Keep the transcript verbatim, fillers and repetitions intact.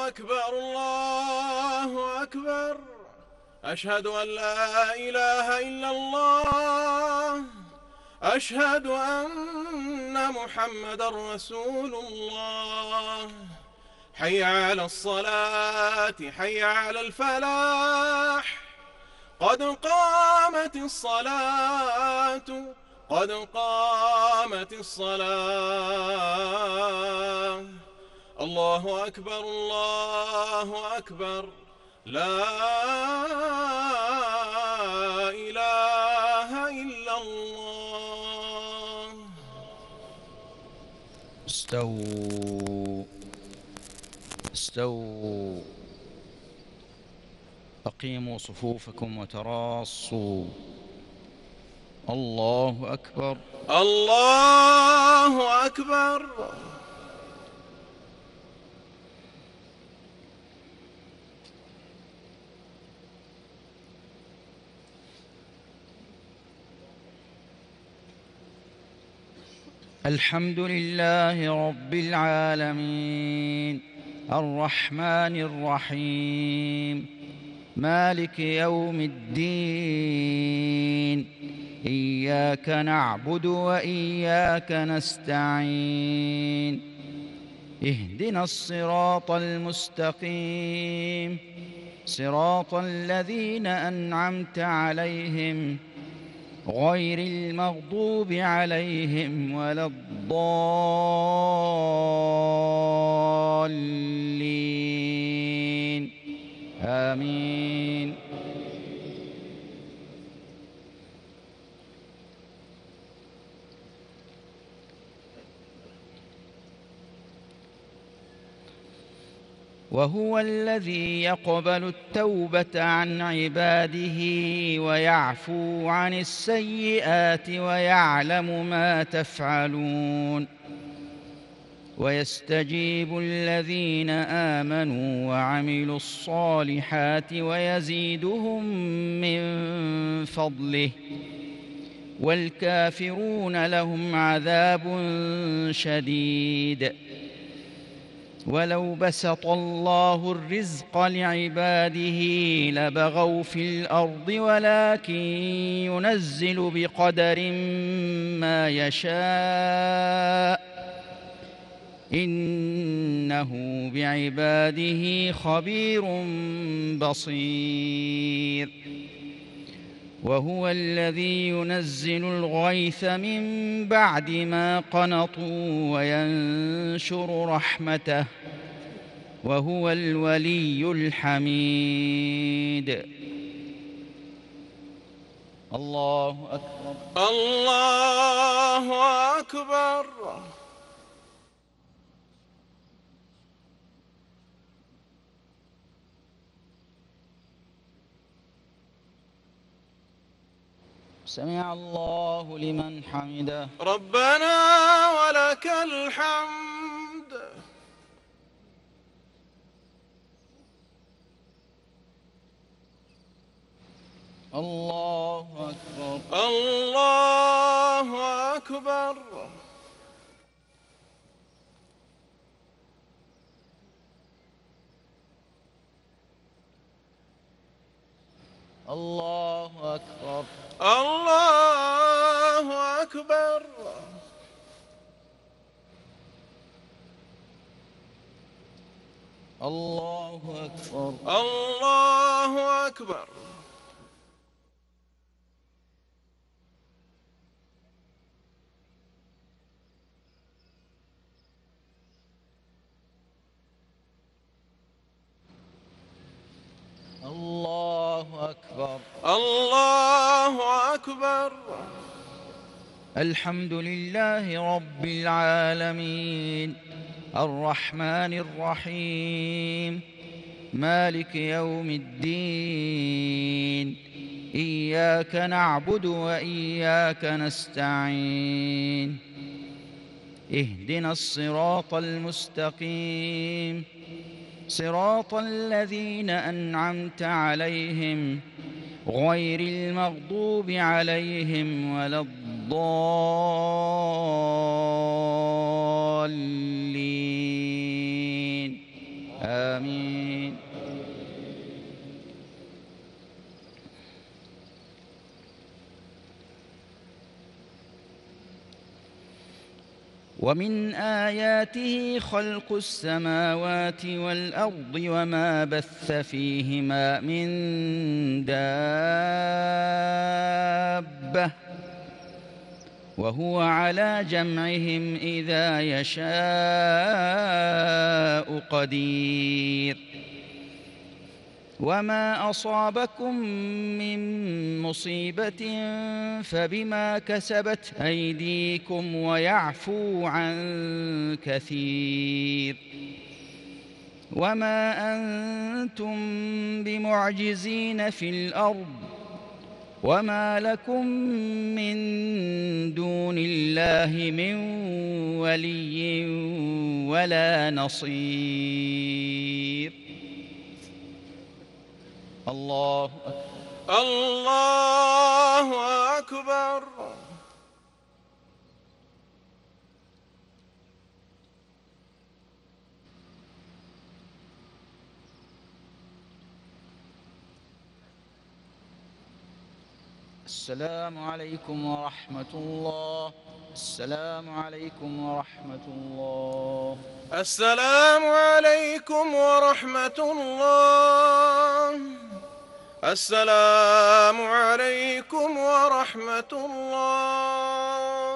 أكبر الله أكبر. أشهد أن لا إله إلا الله. أشهد أن محمدا رسول الله. حي على الصلاة، حي على الفلاح. قد قامت الصلاة، قد قامت الصلاة. الله أكبر الله أكبر. لا إله إلا الله. استووا استووا أقيموا صفوفكم وتراصوا. الله أكبر الله أكبر. الحمد لله رب العالمين، الرحمن الرحيم، مالك يوم الدين. إياك نعبد وإياك نستعين. اهدنا الصراط المستقيم، صراط الذين أنعمت عليهم غير المغضوب عليهم ولا الضالين. آمين. وهو الذي يقبل التوبة عن عباده ويعفو عن السيئات ويعلم ما تفعلون. ويستجيب الذين آمنوا وعملوا الصالحات ويزيدهم من فضله. والكافرون لهم عذاب شديد. ولو بسط الله الرزق لعباده لبغوا في الأرض ولكن ينزل بقدر ما يشاء. إنه بعباده خبير بصير. وهو الذي ينزل الغيث من بعد ما قنطوا وينشر رحمته، وهو الولي الحميد. الله أكبر الله أكبر. سمع الله لمن حمده. ربنا ولك الحمد. الله أكبر الله أكبر. الله أكبر الله أكبر. الله أكبر الله أكبر. الله أكبر الله أكبر. الحمد لله رب العالمين، الرحمن الرحيم، مالك يوم الدين. إياك نعبد وإياك نستعين. اهدنا الصراط المستقيم، صراط الذين أنعمت عليهم غير المغضوب عليهم ولا الضالين. آمين. ومن آياته خلق السماوات والأرض وما بث فيهما من دابة وهو على جمعهم إذا يشاء قدير. وما أصابكم من مصيبة فبما كسبت أيديكم ويعفو عن كثير. وما أنتم بمعجزين في الأرض وما لكم من دون الله من ولي ولا نصير. الله أكبر. الله أكبر. السلام عليكم ورحمة الله. السلام عليكم ورحمة الله. السلام عليكم ورحمة الله. السلام عليكم ورحمة الله.